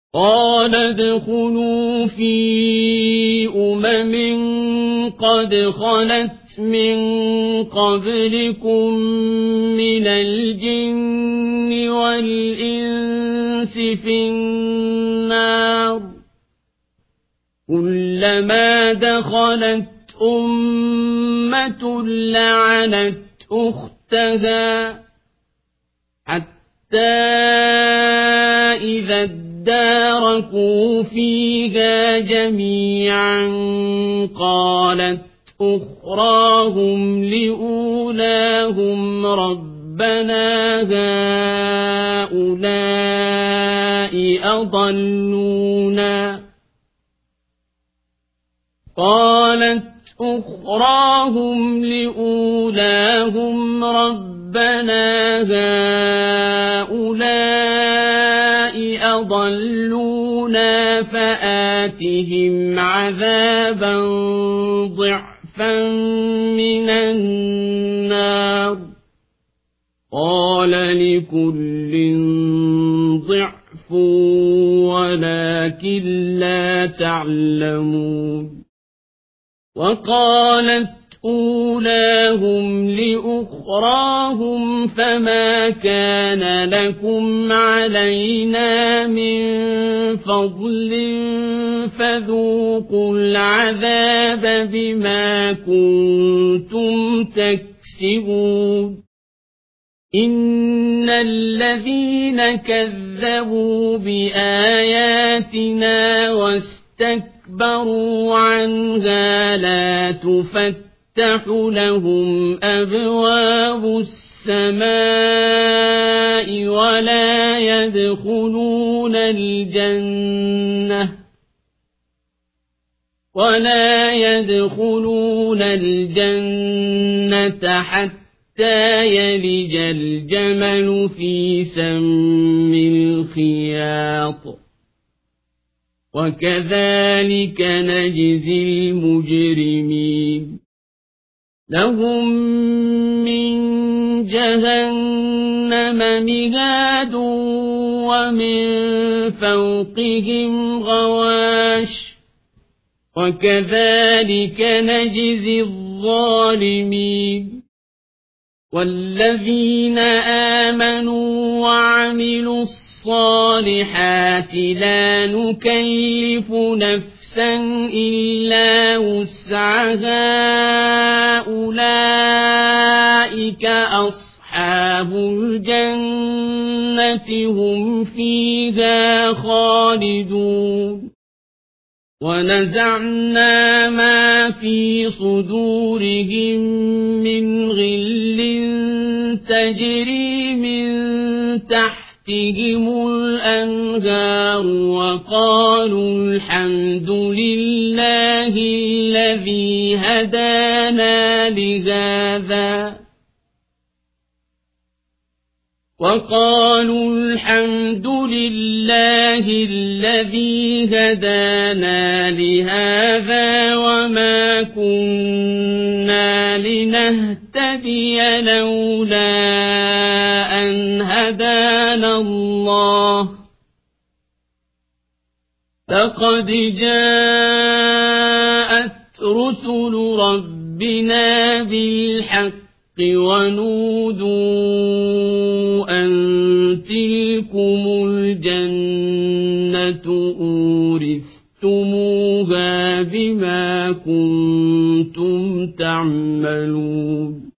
قال ادخلوا في قد خلت من قبلكم من الجن والإنس في النار كلما دخلت أمة لعنت أختها حتى إذا اداركوا فيها جميعا قالت أخراهم لأولاهم ربنا هؤلاء أضلونا فآتهم عذابا ضعفا من النار قال لكل ضعف ولكن لا تعلمون وقالت أولاهم لأخراهم فما كان لكم علينا من فضل فذوقوا العذاب بما كنتم تكسبون إن الذين كذبوا بآياتنا واستكبروا عنها لا تفتح لهم أبواب السماء ولا يدخلون الجنة حتى يلج الجمل في سم الخياط وكذلك نجزي المجرمين لهم من جهنم مهاد ومن فوقهم غواش وكذلك نجزي الظالمين والذين آمنوا وعملوا الصالحات لا نكلف نفسا إلا وسعها أولئك أصحاب الجنة هم فيها خالدون ونزعنا ما في صدورهم من غل تجري من تحتهم الأنهار وقالوا الحمد لله الذي هدانا لهذا وما كنا لنهتدي لولا أن هدانا الله لقد جاءت رسل ربنا بالحق ونودوا أن تلكم الجنة أورثتموها بما كنتم تعملون